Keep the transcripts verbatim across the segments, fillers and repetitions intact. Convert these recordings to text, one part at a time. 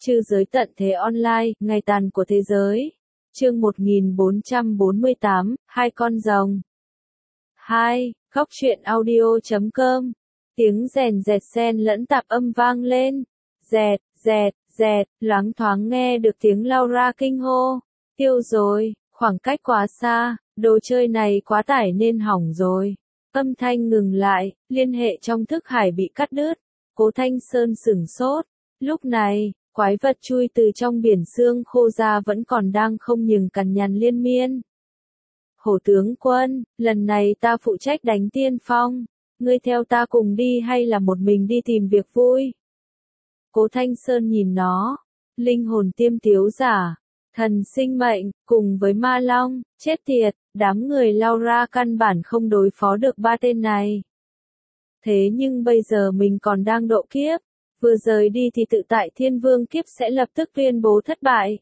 Trư giới tận thế online, ngày tàn của thế giới. Chương một nghìn bốn trăm bốn mươi tám, hai con rồng. hai. Góc truyện audio chấm com. Tiếng rèn rẹt xen lẫn tạp âm vang lên. Rẹt, rẹt, rẹt, loáng thoáng nghe được tiếng Laura kinh hô. Tiêu rồi, khoảng cách quá xa, đồ chơi này quá tải nên hỏng rồi. Âm thanh ngừng lại, liên hệ trong thức hải bị cắt đứt. Cố Thanh Sơn sửng sốt. Lúc này, quái vật chui từ trong biển xương khô ra vẫn còn đang không ngừng cằn nhằn liên miên. Hổ tướng quân, lần này ta phụ trách đánh tiên phong. Ngươi theo ta cùng đi hay là một mình đi tìm việc vui? Cố Thanh Sơn nhìn nó. Linh hồn tiêm tiếu giả. Thần sinh mệnh, cùng với ma long, chết tiệt, đám người Laura căn bản không đối phó được ba tên này. Thế nhưng bây giờ mình còn đang độ kiếp. Vừa rời đi thì tự tại thiên vương kiếp sẽ lập tức tuyên bố thất bại.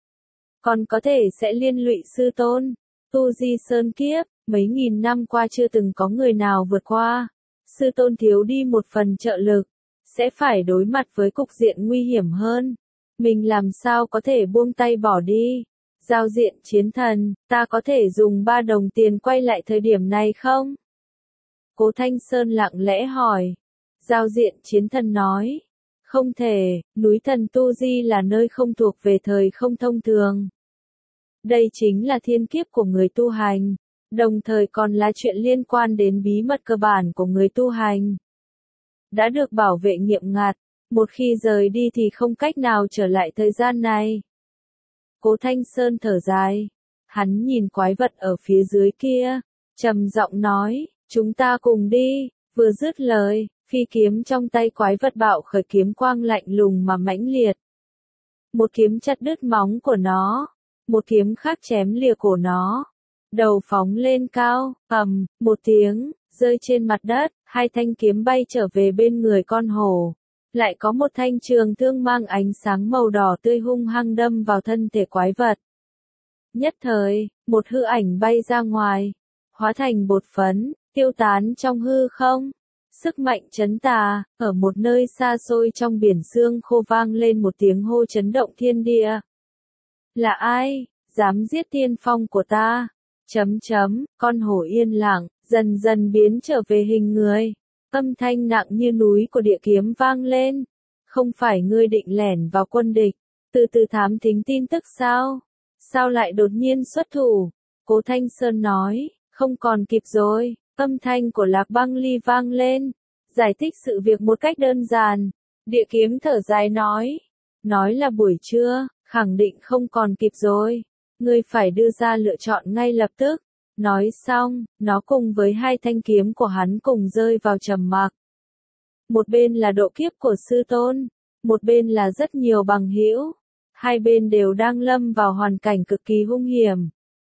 Còn có thể sẽ liên lụy sư tôn. Tu Di Sơn kiếp, mấy nghìn năm qua chưa từng có người nào vượt qua. Sư tôn thiếu đi một phần trợ lực, sẽ phải đối mặt với cục diện nguy hiểm hơn. Mình làm sao có thể buông tay bỏ đi? Giao diện chiến thần, ta có thể dùng ba đồng tiền quay lại thời điểm này không? Cố Thanh Sơn lặng lẽ hỏi. Giao diện chiến thần nói. Không thể, núi thần Tu Di là nơi không thuộc về thời không thông thường. Đây chính là thiên kiếp của người tu hành, đồng thời còn là chuyện liên quan đến bí mật cơ bản của người tu hành. Đã được bảo vệ nghiêm ngặt, một khi rời đi thì không cách nào trở lại thời gian này. Cố Thanh Sơn thở dài, hắn nhìn quái vật ở phía dưới kia, trầm giọng nói, chúng ta cùng đi, vừa dứt lời. Phi kiếm trong tay quái vật bạo khởi kiếm quang lạnh lùng mà mãnh liệt. Một kiếm chặt đứt móng của nó, một kiếm khác chém lìa cổ nó. Đầu phóng lên cao, ầm, một tiếng, rơi trên mặt đất, hai thanh kiếm bay trở về bên người con hổ. Lại có một thanh trường thương mang ánh sáng màu đỏ tươi hung hăng đâm vào thân thể quái vật. Nhất thời, một hư ảnh bay ra ngoài, hóa thành bột phấn, tiêu tán trong hư không. Sức mạnh chấn tà, ở một nơi xa xôi trong biển xương khô vang lên một tiếng hô chấn động thiên địa. Là ai, dám giết tiên phong của ta? Chấm chấm, con hổ yên lặng, dần dần biến trở về hình người. Âm thanh nặng như núi của địa kiếm vang lên. Không phải ngươi định lẻn vào quân địch, từ từ thám thính tin tức sao? Sao lại đột nhiên xuất thủ? Cố Thanh Sơn nói, không còn kịp rồi. Âm thanh của Lạc Băng Ly vang lên, giải thích sự việc một cách đơn giản. Địa kiếm thở dài nói, nói là buổi trưa, khẳng định không còn kịp rồi. Ngươi phải đưa ra lựa chọn ngay lập tức. Nói xong, nó cùng với hai thanh kiếm của hắn cùng rơi vào trầm mặc. Một bên là độ kiếp của sư tôn, một bên là rất nhiều bằng hữu. Hai bên đều đang lâm vào hoàn cảnh cực kỳ hung hiểm.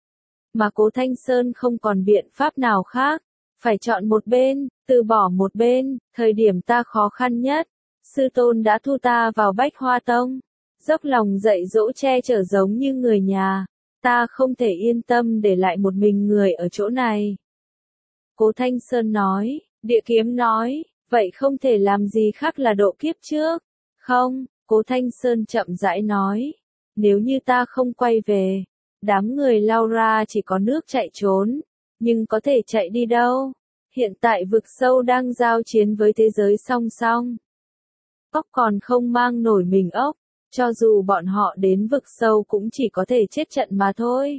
Mà Cố Thanh Sơn không còn biện pháp nào khác. Phải chọn một bên, từ bỏ một bên, thời điểm ta khó khăn nhất. Sư tôn đã thu ta vào Bách Hoa Tông. Dốc lòng dạy dỗ che chở giống như người nhà. Ta không thể yên tâm để lại một mình người ở chỗ này. Cố Thanh Sơn nói, địa kiếm nói, vậy không thể làm gì khác là độ kiếp trước. Không, Cố Thanh Sơn chậm rãi nói, nếu như ta không quay về, đám người Laura chỉ có nước chạy trốn. Nhưng có thể chạy đi đâu? Hiện tại vực sâu đang giao chiến với thế giới song song. Ốc còn không mang nổi mình ốc, cho dù bọn họ đến vực sâu cũng chỉ có thể chết trận mà thôi.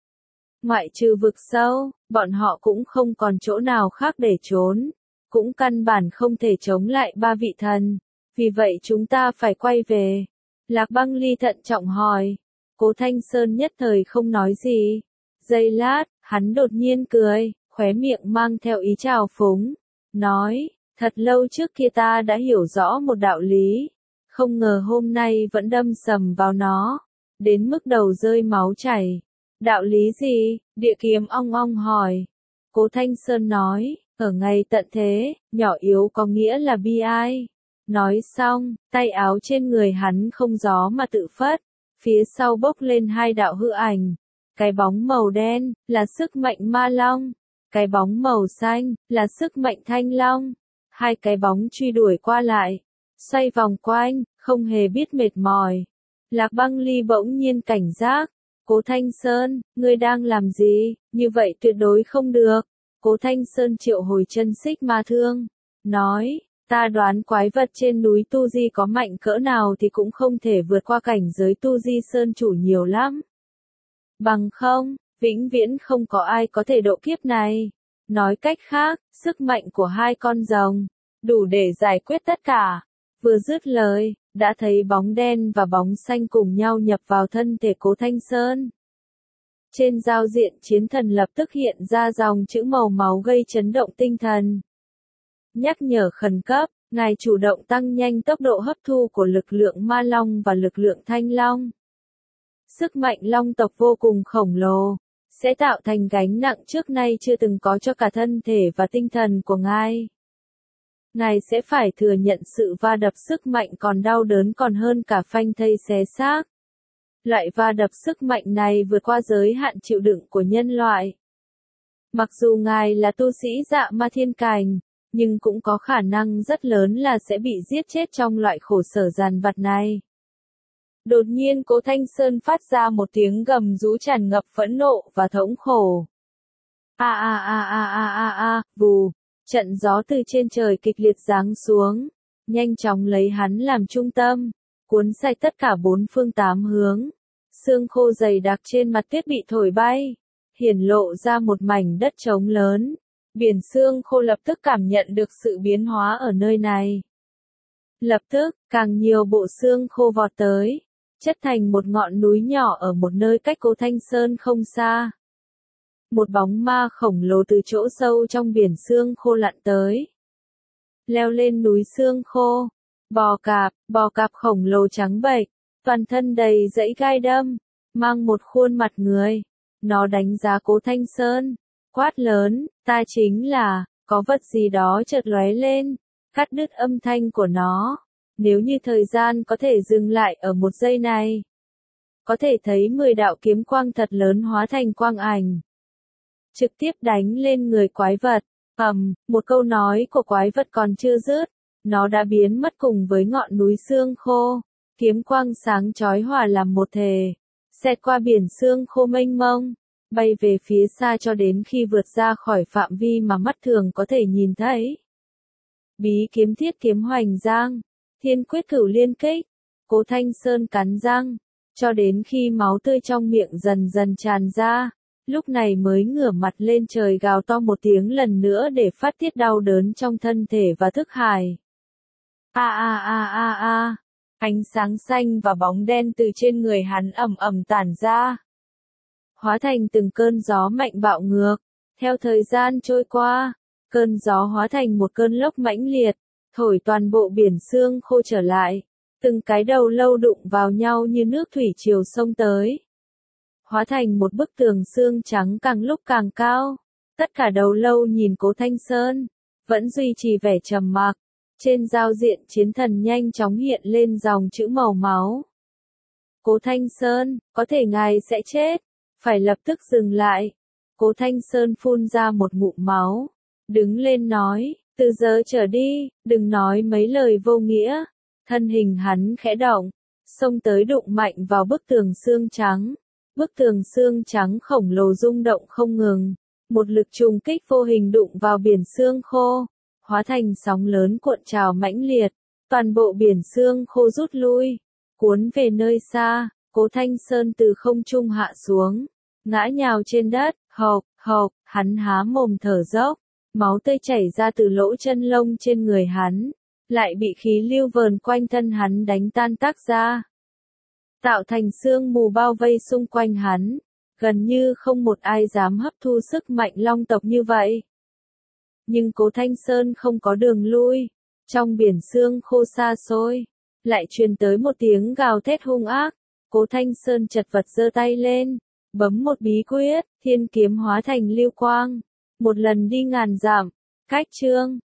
Ngoại trừ vực sâu, bọn họ cũng không còn chỗ nào khác để trốn, cũng căn bản không thể chống lại ba vị thần, vì vậy chúng ta phải quay về. Lạc Băng Ly thận trọng hỏi, Cố Thanh Sơn nhất thời không nói gì. Giây lát, hắn đột nhiên cười, khóe miệng mang theo ý trào phúng, nói, thật lâu trước kia ta đã hiểu rõ một đạo lý, không ngờ hôm nay vẫn đâm sầm vào nó, đến mức đầu rơi máu chảy. Đạo lý gì? Địa kiếm ong ong hỏi. Cố Thanh Sơn nói, ở ngày tận thế, nhỏ yếu có nghĩa là bi ai. Nói xong, tay áo trên người hắn không gió mà tự phất, phía sau bốc lên hai đạo hư ảnh. Cái bóng màu đen, là sức mạnh ma long. Cái bóng màu xanh, là sức mạnh thanh long. Hai cái bóng truy đuổi qua lại. Xoay vòng quanh, không hề biết mệt mỏi. Lạc Băng Ly bỗng nhiên cảnh giác. Cố Thanh Sơn, ngươi đang làm gì? Như vậy tuyệt đối không được. Cố Thanh Sơn triệu hồi chân xích ma thương. Nói, ta đoán quái vật trên núi Tu Di có mạnh cỡ nào thì cũng không thể vượt qua cảnh giới Tu Di Sơn chủ nhiều lắm. Bằng không, vĩnh viễn không có ai có thể độ kiếp này. Nói cách khác, sức mạnh của hai con rồng, đủ để giải quyết tất cả. Vừa dứt lời, đã thấy bóng đen và bóng xanh cùng nhau nhập vào thân thể Cố Thanh Sơn. Trên giao diện chiến thần lập tức hiện ra dòng chữ màu máu gây chấn động tinh thần. Nhắc nhở khẩn cấp, ngài chủ động tăng nhanh tốc độ hấp thu của lực lượng ma long và lực lượng thanh long. Sức mạnh long tộc vô cùng khổng lồ, sẽ tạo thành gánh nặng trước nay chưa từng có cho cả thân thể và tinh thần của ngài. Ngài sẽ phải thừa nhận sự va đập sức mạnh còn đau đớn còn hơn cả phanh thây xé xác. Loại va đập sức mạnh này vượt qua giới hạn chịu đựng của nhân loại. Mặc dù ngài là tu sĩ dạ ma thiên cảnh, nhưng cũng có khả năng rất lớn là sẽ bị giết chết trong loại khổ sở dằn vặt này. Đột nhiên Cố Thanh Sơn phát ra một tiếng gầm rú tràn ngập phẫn nộ và thống khổ. A a a a a a a, vù, trận gió từ trên trời kịch liệt giáng xuống, nhanh chóng lấy hắn làm trung tâm, cuốn sạch tất cả bốn phương tám hướng. Sương khô dày đặc trên mặt tuyết bị thổi bay, hiển lộ ra một mảnh đất trống lớn. Biển sương khô lập tức cảm nhận được sự biến hóa ở nơi này. Lập tức, càng nhiều bộ xương khô vọt tới, chất thành một ngọn núi nhỏ ở một nơi cách Cố Thanh Sơn không xa. Một bóng ma khổng lồ từ chỗ sâu trong biển sương khô lặn tới. Leo lên núi sương khô, bò cạp, bò cạp khổng lồ trắng bệch, toàn thân đầy dãy gai đâm, mang một khuôn mặt người. Nó đánh giá Cố Thanh Sơn, quát lớn, ta chính là, có vật gì đó chợt lóe lên, cắt đứt âm thanh của nó. Nếu như thời gian có thể dừng lại ở một giây này, có thể thấy mười đạo kiếm quang thật lớn hóa thành quang ảnh, trực tiếp đánh lên người quái vật. Ầm, một câu nói của quái vật còn chưa dứt, nó đã biến mất cùng với ngọn núi xương khô. Kiếm quang sáng chói hòa làm một thể, xẹt qua biển sương khô mênh mông, bay về phía xa cho đến khi vượt ra khỏi phạm vi mà mắt thường có thể nhìn thấy. Bí kiếm thiết kiếm hoành giang, thiên quyết cửu liên kích. Cố Thanh Sơn cắn răng, cho đến khi máu tươi trong miệng dần dần tràn ra, lúc này mới ngửa mặt lên trời gào to một tiếng lần nữa để phát tiết đau đớn trong thân thể và thức hải. A a a a a. Ánh sáng xanh và bóng đen từ trên người hắn ầm ầm tản ra, hóa thành từng cơn gió mạnh bạo ngược. Theo thời gian trôi qua, cơn gió hóa thành một cơn lốc mãnh liệt, thổi toàn bộ biển sương khô trở lại. Từng cái đầu lâu đụng vào nhau như nước thủy triều xông tới, hóa thành một bức tường xương trắng càng lúc càng cao. Tất cả đầu lâu nhìn Cố Thanh Sơn, vẫn duy trì vẻ trầm mặc. Trên giao diện chiến thần nhanh chóng hiện lên dòng chữ màu máu. Cố Thanh Sơn, có thể ngài sẽ chết, phải lập tức dừng lại. Cố Thanh Sơn phun ra một ngụm máu, đứng lên nói, từ giờ trở đi, đừng nói mấy lời vô nghĩa. Thân hình hắn khẽ động, xông tới đụng mạnh vào bức tường xương trắng. Bức tường xương trắng khổng lồ rung động không ngừng, một lực trùng kích vô hình đụng vào biển sương khô, hóa thành sóng lớn cuộn trào mãnh liệt, toàn bộ biển sương khô rút lui, cuốn về nơi xa. Cố Thanh Sơn từ không trung hạ xuống, ngã nhào trên đất, hộc, hộc, hắn há mồm thở dốc, máu tươi chảy ra từ lỗ chân lông trên người hắn, lại bị khí lưu vờn quanh thân hắn đánh tan tác ra, tạo thành sương mù bao vây xung quanh hắn, gần như không một ai dám hấp thu sức mạnh long tộc như vậy. Nhưng Cố Thanh Sơn không có đường lui, trong biển sương khô xa xôi, lại truyền tới một tiếng gào thét hung ác. Cố Thanh Sơn chật vật giơ tay lên, bấm một bí quyết, thiên kiếm hóa thành lưu quang, một lần đi ngàn dặm. Cách chương